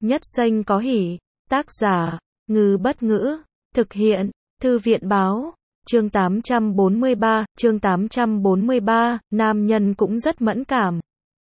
Nhất Xanh có hỉ. Tác giả, Ngư Bất Ngữ. Thực hiện, Thư viện Báo. Chương 843, nam nhân cũng rất mẫn cảm.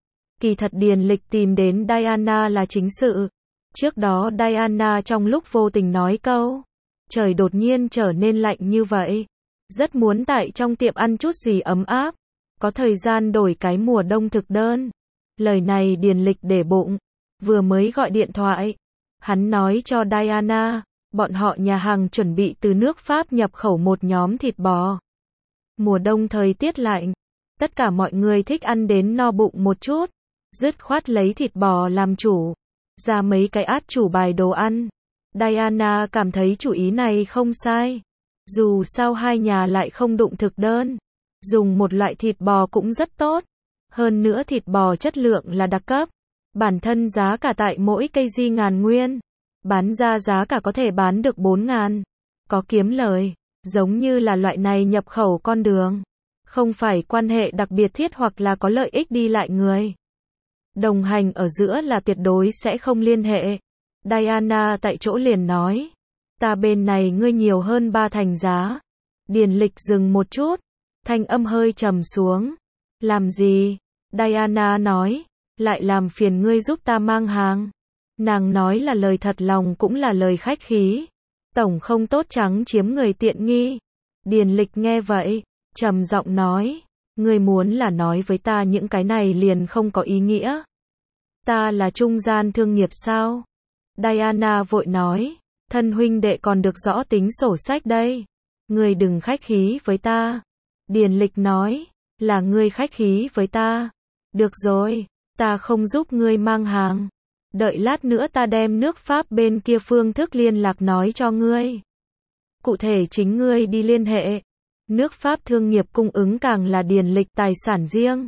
Kỳ thật Điền Lịch tìm đến Diana là chính sự. Trước đó Diana trong lúc vô tình nói câu, trời đột nhiên trở nên lạnh như vậy. Rất muốn tại trong tiệm ăn chút gì ấm áp. Có thời gian đổi cái mùa đông thực đơn. Lời này Điền Lịch để bụng. Vừa mới gọi điện thoại. Hắn nói cho Diana, bọn họ nhà hàng chuẩn bị từ nước Pháp nhập khẩu một nhóm thịt bò. Mùa đông thời tiết lạnh. Tất cả mọi người thích ăn đến no bụng một chút. Dứt khoát lấy thịt bò làm chủ. Ra mấy cái át chủ bài đồ ăn. Diana cảm thấy chủ ý này không sai. Dù sao hai nhà lại không đụng thực đơn. Dùng một loại thịt bò cũng rất tốt. Hơn nữa thịt bò chất lượng là đặc cấp. Bản thân giá cả tại mỗi cây di ngàn nguyên. Bán ra giá cả có thể bán được 4.000. Có kiếm lời. Giống như là loại này nhập khẩu con đường. Không phải quan hệ đặc biệt thiết hoặc là có lợi ích đi lại người. Đồng hành ở giữa là tuyệt đối sẽ không liên hệ. Diana tại chỗ liền nói. Ta bên này ngươi nhiều hơn 3 thành giá. Điền Lịch dừng một chút. Thanh âm hơi trầm xuống. Làm gì? Diana nói. Lại làm phiền ngươi giúp ta mang hàng. Nàng nói là lời thật lòng cũng là lời khách khí. Tổng không tốt trắng chiếm người tiện nghi. Điền Lịch nghe vậy, trầm giọng nói. Ngươi muốn là nói với ta những cái này liền không có ý nghĩa. Ta là trung gian thương nghiệp sao? Diana vội nói. Thân huynh đệ còn được rõ tính sổ sách đây. Ngươi đừng khách khí với ta. Điền Lịch nói. Là ngươi khách khí với ta. Được rồi, ta không giúp ngươi mang hàng. Đợi lát nữa ta đem nước Pháp bên kia phương thức liên lạc nói cho ngươi. Cụ thể chính ngươi đi liên hệ. Nước Pháp thương nghiệp cung ứng càng là Điền Lịch tài sản riêng.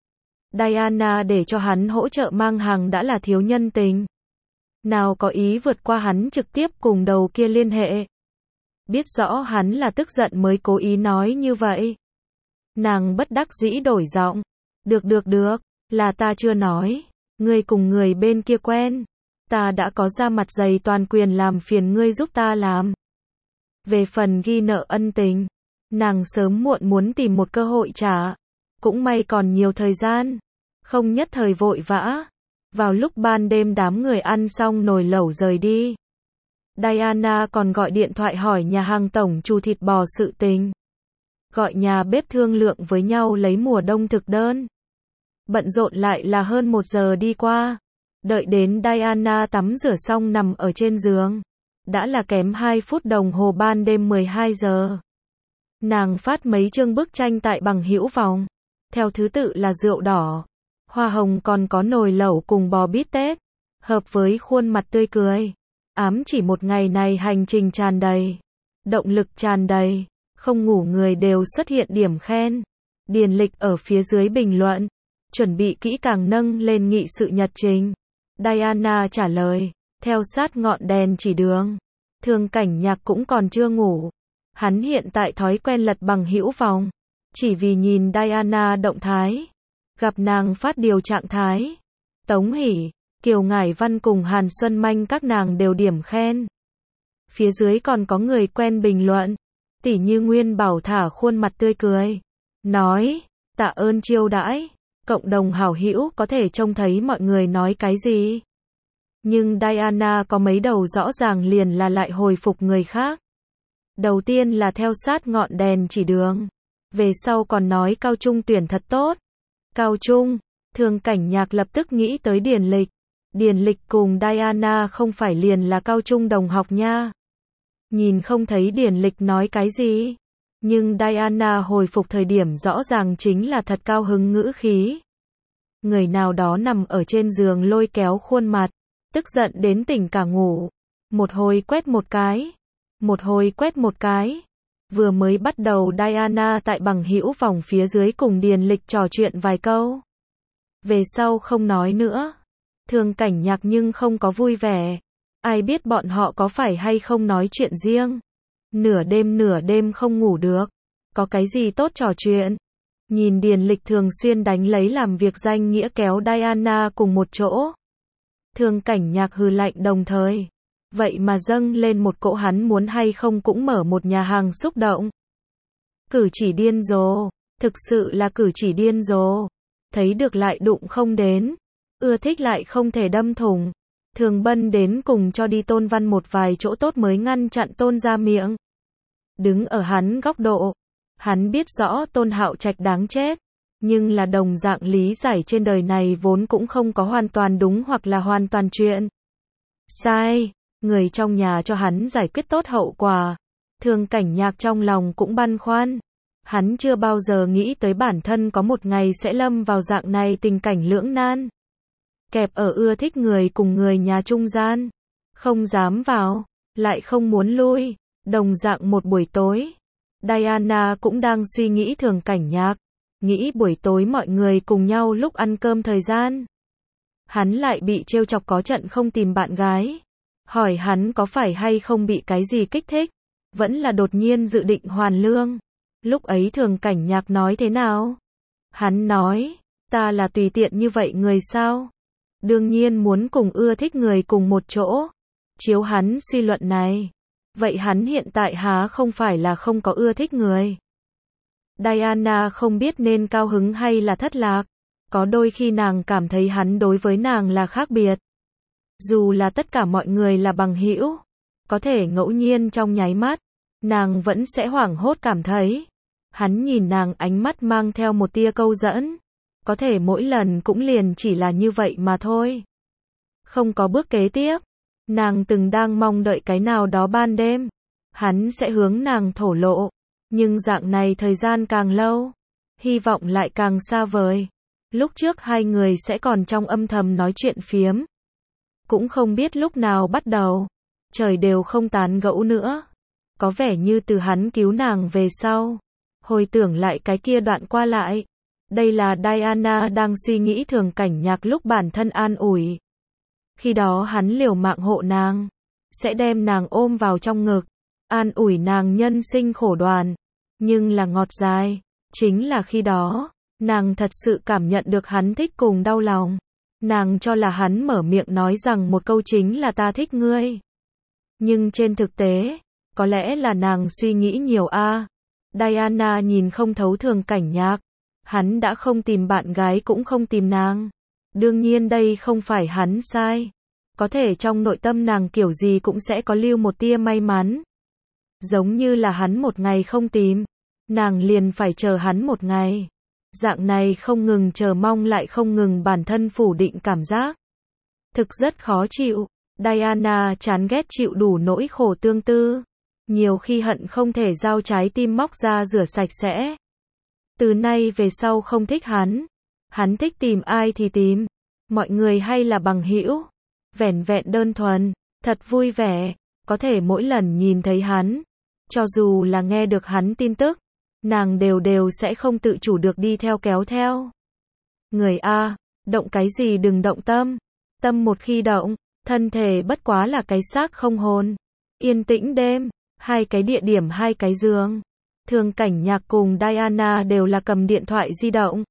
Diana để cho hắn hỗ trợ mang hàng đã là thiếu nhân tình. Nào có ý vượt qua hắn trực tiếp cùng đầu kia liên hệ. Biết rõ hắn là tức giận mới cố ý nói như vậy. Nàng bất đắc dĩ đổi giọng. Được, là ta chưa nói. Ngươi cùng người bên kia quen. Ta đã có ra mặt dày toàn quyền làm phiền ngươi giúp ta làm. Về phần ghi nợ ân tình, nàng sớm muộn muốn tìm một cơ hội trả. Cũng may còn nhiều thời gian. Không nhất thời vội vã. Vào lúc ban đêm đám người ăn xong nồi lẩu rời đi. Diana còn gọi điện thoại hỏi nhà hàng tổng chủ thịt bò sự tình. Gọi nhà bếp thương lượng với nhau lấy mùa đông thực đơn. Bận rộn lại là hơn 1 giờ đi qua. Đợi đến Diana tắm rửa xong nằm ở trên giường. Đã là kém 2 phút đồng hồ ban đêm 12 giờ. Nàng phát mấy chương bức tranh tại bằng hữu phòng. Theo thứ tự là rượu đỏ, hoa hồng còn có nồi lẩu cùng bò bít tết. Hợp với khuôn mặt tươi cười. Ám chỉ một ngày này hành trình tràn đầy. Động lực tràn đầy. Không ngủ người đều xuất hiện điểm khen. Điền Lịch ở phía dưới bình luận. Chuẩn bị kỹ càng nâng lên nghị sự nhật trình. Diana trả lời. Theo sát ngọn đèn chỉ đường. Thương Cảnh Nhạc cũng còn chưa ngủ. Hắn hiện tại thói quen lật bằng hữu phòng. Chỉ vì nhìn Diana động thái. Gặp nàng phát điều trạng thái. Tống Hỷ, Kiều Ngải Văn cùng Hàn Xuân Manh các nàng đều điểm khen. Phía dưới còn có người quen bình luận. Tỷ như Nguyên Bảo thả khuôn mặt tươi cười. Nói, tạ ơn chiêu đãi. Cộng đồng hảo hữu có thể trông thấy mọi người nói cái gì. Nhưng Diana có mấy đầu rõ ràng liền là lại hồi phục người khác. Đầu tiên là theo sát ngọn đèn chỉ đường. Về sau còn nói cao trung tuyển thật tốt. Cao trung, Thương Cảnh Nhạc lập tức nghĩ tới Điền Lịch. Điền Lịch cùng Diana không phải liền là cao trung đồng học nha. Nhìn không thấy Điền Lịch nói cái gì. Nhưng Diana hồi phục thời điểm rõ ràng chính là thật cao hứng ngữ khí. Người nào đó nằm ở trên giường lôi kéo khuôn mặt. Tức giận đến tỉnh cả ngủ. Một hồi quét một cái. Một hồi quét một cái. Vừa mới bắt đầu Diana tại bằng hữu phòng phía dưới cùng Điền Lịch trò chuyện vài câu. Về sau không nói nữa. Thương Cảnh Nhạc nhưng không có vui vẻ. Ai biết bọn họ có phải hay không nói chuyện riêng. Nửa đêm không ngủ được. Có cái gì tốt trò chuyện. Nhìn Điền Lịch thường xuyên đánh lấy làm việc danh nghĩa kéo Diana cùng một chỗ. Thương Cảnh Nhạc hừ lạnh đồng thời. Vậy mà dâng lên một cỗ hắn muốn hay không cũng mở một nhà hàng xúc động. Cử chỉ điên rồ, thực sự là cử chỉ điên rồ. Thấy được lại đụng không đến, ưa thích lại không thể đâm thủng. Thường Bân đến cùng cho đi Tôn Văn một vài chỗ tốt mới ngăn chặn Tôn ra miệng. Đứng ở hắn góc độ, hắn biết rõ Tôn Hạo Trạch đáng chết, nhưng là đồng dạng lý giải trên đời này vốn cũng không có hoàn toàn đúng hoặc là hoàn toàn chuyện sai. Người trong nhà cho hắn giải quyết tốt hậu quả. Thương Cảnh Nhạc trong lòng cũng băn khoăn. Hắn chưa bao giờ nghĩ tới bản thân có một ngày sẽ lâm vào dạng này tình cảnh lưỡng nan. Kẹp ở ưa thích người cùng người nhà trung gian. Không dám vào, lại không muốn lui. Đồng dạng một buổi tối, Diana cũng đang suy nghĩ Thường Cảnh Nhạc. Nghĩ buổi tối mọi người cùng nhau lúc ăn cơm thời gian. Hắn lại bị trêu chọc có trận không tìm bạn gái. Hỏi hắn có phải hay không bị cái gì kích thích. Vẫn là đột nhiên dự định hoàn lương. Lúc ấy Thường Cảnh Nhạc nói thế nào? Hắn nói, ta là tùy tiện như vậy người sao? Đương nhiên muốn cùng ưa thích người cùng một chỗ. Chiếu hắn suy luận này. Vậy hắn hiện tại há không phải là không có ưa thích người? Diana không biết nên cao hứng hay là thất lạc. Có đôi khi nàng cảm thấy hắn đối với nàng là khác biệt. Dù là tất cả mọi người là bằng hữu, có thể ngẫu nhiên trong nháy mắt, nàng vẫn sẽ hoảng hốt cảm thấy. Hắn nhìn nàng ánh mắt mang theo một tia câu dẫn. Có thể mỗi lần cũng liền chỉ là như vậy mà thôi. Không có bước kế tiếp. Nàng từng đang mong đợi cái nào đó ban đêm. Hắn sẽ hướng nàng thổ lộ. Nhưng dạng này thời gian càng lâu, hy vọng lại càng xa vời. Lúc trước hai người sẽ còn trong âm thầm nói chuyện phiếm. Cũng không biết lúc nào bắt đầu. Trời đều không tán gẫu nữa. Có vẻ như từ hắn cứu nàng về sau. Hồi tưởng lại cái kia đoạn qua lại. Đây là Diana đang suy nghĩ Thường Cảnh Nhạc lúc bản thân an ủi. Khi đó hắn liều mạng hộ nàng. Sẽ đem nàng ôm vào trong ngực. An ủi nàng nhân sinh khổ đoàn. Nhưng là ngọt dài. Chính là khi đó, nàng thật sự cảm nhận được hắn thích cùng đau lòng. Nàng cho là hắn mở miệng nói rằng một câu chính là ta thích ngươi. Nhưng trên thực tế, có lẽ là nàng suy nghĩ nhiều a. Diana nhìn không thấu Thường Cảnh Nhạc. Hắn đã không tìm bạn gái cũng không tìm nàng. Đương nhiên đây không phải hắn sai. Có thể trong nội tâm nàng kiểu gì cũng sẽ có lưu một tia may mắn. Giống như là hắn một ngày không tìm, nàng liền phải chờ hắn một ngày. Dạng này không ngừng chờ mong lại không ngừng bản thân phủ định cảm giác. Thực rất khó chịu. Diana chán ghét chịu đủ nỗi khổ tương tư. Nhiều khi hận không thể giao trái tim móc ra rửa sạch sẽ. Từ nay về sau không thích hắn. Hắn thích tìm ai thì tìm. Mọi người hay là bằng hữu. Vẻn vẹn đơn thuần. Thật vui vẻ. Có thể mỗi lần nhìn thấy hắn. Cho dù là nghe được hắn tin tức. Nàng đều sẽ không tự chủ được đi theo kéo theo. Người A. Động cái gì đừng động tâm. Tâm một khi động. Thân thể bất quá là cái xác không hồn. Yên tĩnh đêm. Hai cái địa điểm hai cái giường. Thường Cảnh Nhạc cùng Diana đều là cầm điện thoại di động.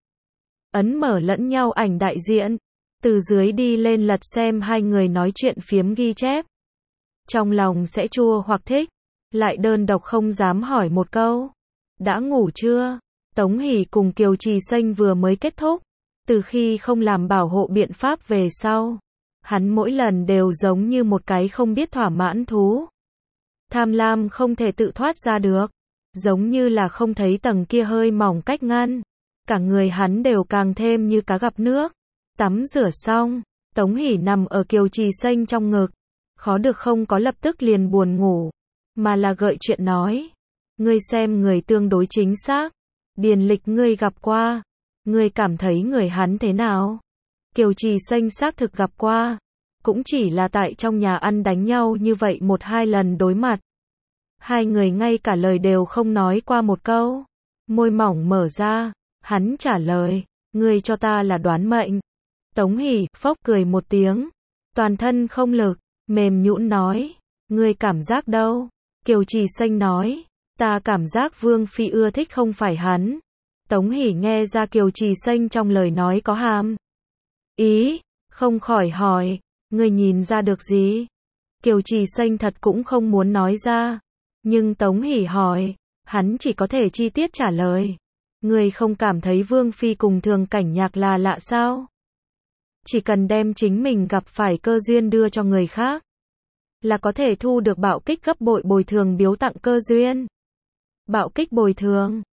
Ấn mở lẫn nhau ảnh đại diện. Từ dưới đi lên lật xem hai người nói chuyện phiếm ghi chép. Trong lòng sẽ chua hoặc thích. Lại đơn độc không dám hỏi một câu. Đã ngủ chưa? Tống Hỷ cùng Kiều Trì Xanh vừa mới kết thúc. Từ khi không làm bảo hộ biện pháp về sau. Hắn mỗi lần đều giống như một cái không biết thỏa mãn thú. Tham lam không thể tự thoát ra được. Giống như là không thấy tầng kia hơi mỏng cách ngăn. Cả người hắn đều càng thêm như cá gặp nước. Tắm rửa xong, Tống Hỷ nằm ở Kiều Trì Xanh trong ngực. Khó được không có lập tức liền buồn ngủ. Mà là gợi chuyện nói. Ngươi xem người tương đối chính xác. Điền Lịch ngươi gặp qua. Ngươi cảm thấy người hắn thế nào? Kiều Trì Xanh xác thực gặp qua. Cũng chỉ là tại trong nhà ăn đánh nhau như vậy một hai lần đối mặt. Hai người ngay cả lời đều không nói qua một câu. Môi mỏng mở ra. Hắn trả lời. Ngươi cho ta là đoán mệnh. Tống Hỷ phốc cười một tiếng. Toàn thân không lực. Mềm nhũn nói. Ngươi cảm giác đâu? Kiều Trì Xanh nói. Ta cảm giác Vương Phi ưa thích không phải hắn. Tống Hỷ nghe ra Kiều Trì Xanh trong lời nói có hàm ý. Không khỏi hỏi. Người nhìn ra được gì? Kiều Trì Xanh thật cũng không muốn nói ra. Nhưng Tống Hỷ hỏi, hắn chỉ có thể chi tiết trả lời. Người không cảm thấy Vương Phi cùng Thường Cảnh Nhạc là lạ sao? Chỉ cần đem chính mình gặp phải cơ duyên đưa cho người khác, là có thể thu được bạo kích gấp bội bồi thường biếu tặng cơ duyên. Bạo kích bồi thường.